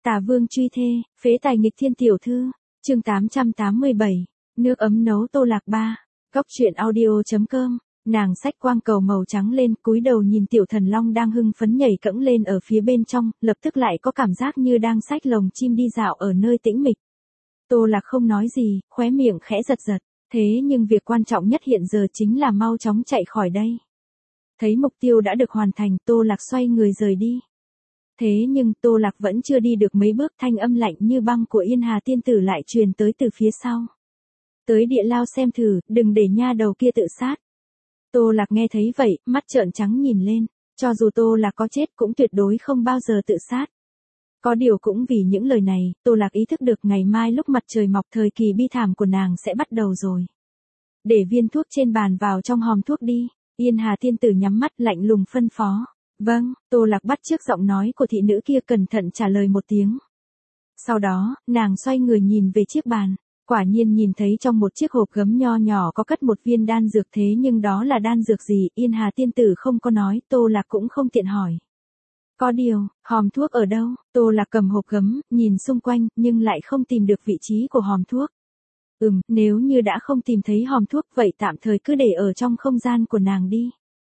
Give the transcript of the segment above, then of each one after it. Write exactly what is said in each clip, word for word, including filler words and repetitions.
Tà vương truy thê, phế tài nghịch thiên tiểu thư, chương tám trăm tám mươi bảy, nước ấm nấu tô lạc ba, góc truyện audio.com, nàng xách quang cầu màu trắng lên, cúi đầu nhìn tiểu thần long đang hưng phấn nhảy cẫng lên ở phía bên trong, lập tức lại có cảm giác như đang xách lồng chim đi dạo ở nơi tĩnh mịch. Tô lạc không nói gì, khóe miệng khẽ giật giật, thế nhưng việc quan trọng nhất hiện giờ chính là mau chóng chạy khỏi đây. Thấy mục tiêu đã được hoàn thành, Tô lạc xoay người rời đi. Thế nhưng Tô lạc vẫn chưa đi được mấy bước, thanh âm lạnh như băng của Yên Hà tiên tử lại truyền tới từ phía sau. Tới địa lao xem thử, đừng để nha đầu kia tự sát. Tô lạc nghe thấy vậy, mắt trợn trắng nhìn lên, cho dù Tô lạc có chết cũng tuyệt đối không bao giờ tự sát. Có điều cũng vì những lời này, Tô lạc ý thức được ngày mai lúc mặt trời mọc thời kỳ bi thảm của nàng sẽ bắt đầu rồi. Để viên thuốc trên bàn vào trong hòm thuốc đi, Yên Hà tiên tử nhắm mắt lạnh lùng phân phó. Vâng, Tô lạc bắt chước giọng nói của thị nữ kia cẩn thận trả lời một tiếng. Sau đó, nàng xoay người nhìn về chiếc bàn, quả nhiên nhìn thấy trong một chiếc hộp gấm nho nhỏ có cất một viên đan dược, thế nhưng đó là đan dược gì, Yên Hà tiên tử không có nói, Tô lạc cũng không tiện hỏi. Có điều, hòm thuốc ở đâu? Tô lạc cầm hộp gấm, nhìn xung quanh, nhưng lại không tìm được vị trí của hòm thuốc. Ừm, nếu như đã không tìm thấy hòm thuốc, vậy tạm thời cứ để ở trong không gian của nàng đi.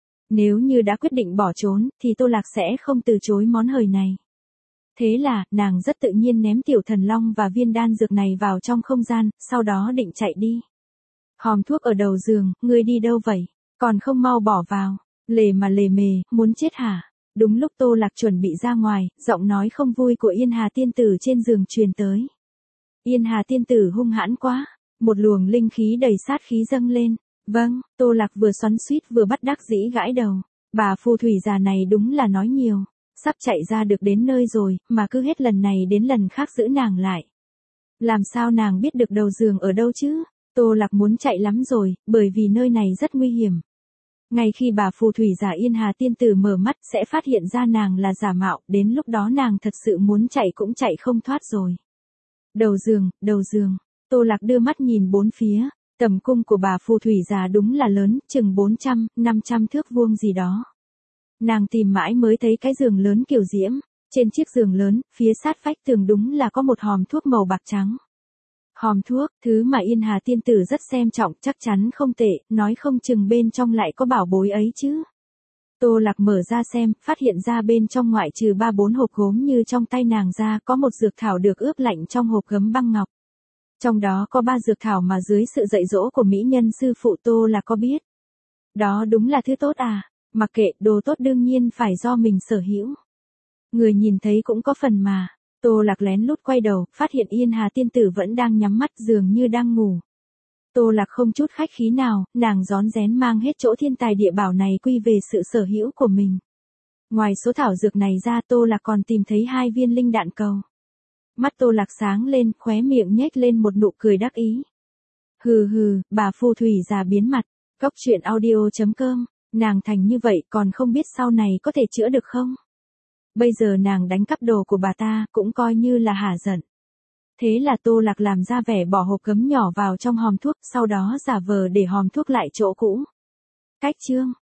Nếu như đã quyết định bỏ trốn, thì Tô lạc sẽ không từ chối món hời này. Thế là, nàng rất tự nhiên ném tiểu thần long và viên đan dược này vào trong không gian, sau đó định chạy đi. Hòm thuốc ở đầu giường, ngươi đi đâu vậy? Còn không mau bỏ vào. Lề mà lề mề, muốn chết hả? Đúng lúc Tô lạc chuẩn bị ra ngoài, giọng nói không vui của Yên Hà tiên tử trên giường truyền tới. Yên Hà tiên tử hung hãn quá, một luồng linh khí đầy sát khí dâng lên. Vâng, Tô lạc vừa xoắn xuýt vừa bắt đắc dĩ gãi đầu. Bà phù thủy già này đúng là nói nhiều. Sắp chạy ra được đến nơi rồi, mà cứ hết lần này đến lần khác giữ nàng lại. Làm sao nàng biết được đầu giường ở đâu chứ? Tô lạc muốn chạy lắm rồi, bởi vì nơi này rất nguy hiểm. Ngay khi bà phù thủy giả Yên Hà tiên tử mở mắt sẽ phát hiện ra nàng là giả mạo, đến lúc đó nàng thật sự muốn chạy cũng chạy không thoát rồi. Đầu giường, đầu giường, Tô lạc đưa mắt nhìn bốn phía, tầm cung của bà phù thủy già đúng là lớn, chừng bốn trăm, năm trăm thước vuông gì đó. Nàng tìm mãi mới thấy cái giường lớn kiểu diễm, trên chiếc giường lớn, phía sát vách tường đúng là có một hòm thuốc màu bạc trắng. Hòm thuốc, thứ mà Yên Hà tiên tử rất xem trọng, chắc chắn không tệ, nói không chừng bên trong lại có bảo bối ấy chứ. Tô lạc mở ra xem, phát hiện ra bên trong ngoại trừ ba bốn hộp gốm như trong tay nàng ra, có một dược thảo được ướp lạnh trong hộp gấm băng ngọc. Trong đó có ba dược thảo mà dưới sự dạy dỗ của mỹ nhân sư phụ Tô lạc có biết. Đó đúng là thứ tốt à, mặc kệ, đồ tốt đương nhiên phải do mình sở hữu. Người nhìn thấy cũng có phần mà. Tô lạc lén lút quay đầu, phát hiện Yên Hà tiên tử vẫn đang nhắm mắt dường như đang ngủ. Tô lạc không chút khách khí nào, nàng rón rén mang hết chỗ thiên tài địa bảo này quy về sự sở hữu của mình. Ngoài số thảo dược này ra, Tô lạc còn tìm thấy hai viên linh đạn cầu. Mắt Tô lạc sáng lên, khóe miệng nhếch lên một nụ cười đắc ý. Hừ hừ, bà phù thủy già biến mặt, góc truyện audio.com, nàng thành như vậy còn không biết sau này có thể chữa được không? Bây giờ nàng đánh cắp đồ của bà ta, cũng coi như là hả giận. Thế là Tô lạc làm ra vẻ bỏ hộp gấm nhỏ vào trong hòm thuốc, sau đó giả vờ để hòm thuốc lại chỗ cũ. Cách chương